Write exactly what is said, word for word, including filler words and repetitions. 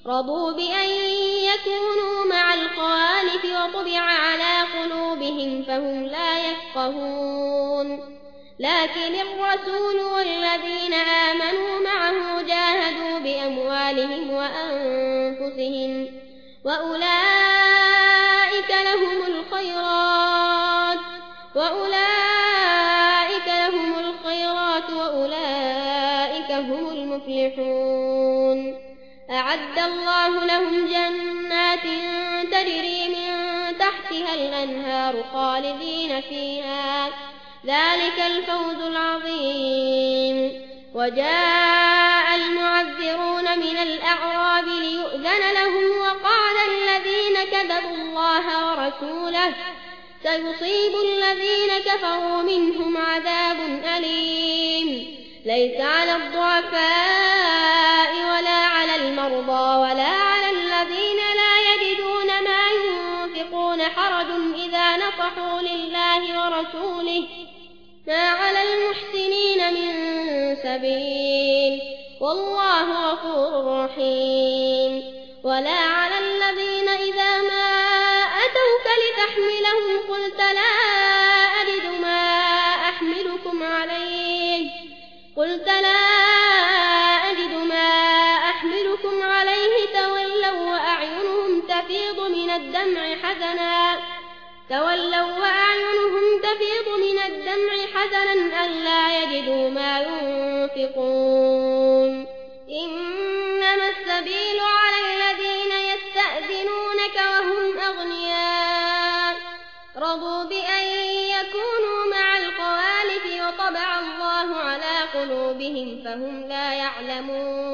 رضوا بأن يكونوا مع الخوالف وطبع على قلوبهم فهم لا يفقهون لكن الرسول والذين آمنوا معه جاهدوا بأموالهم وأنفسهم وأولئك لهم الخيرات وأولئك لهم الخيرات وأولئك هم المفلحون أعد الله لهم جنات تجري من تحتها الأنهار خالدين فيها ذلك الفوز العظيم وجاء المعذرون من الأعراب ليؤذن لهم وقال الذين كذبوا الله ورسوله سيصيب الذين كفروا منهم عذاب أليم ليس على الضعفاء ولا على المرضى ولا على الذين لا يجدون ما ينفقون حرج إذا نصحوا لله ورسوله ما على المحسنين من سبيل والله غفور رحيم ولا على الذين إذا ما أتوك لتحملهم قلت لا أجد ما أحملكم عليه قلت لا أجد ما أحملكم عليه تولوا وأعينهم تفيض من الدمع حزنا تولوا وأعينهم تفيض من الدمع حزنا ألا يجدوا ما ينفقون إنما السبيل على الذين يستأذنونك وهم أغنياء رضوا بأن يكونوا مع الخوالف وطبع الله على قلوبهم فهم لا يعلمون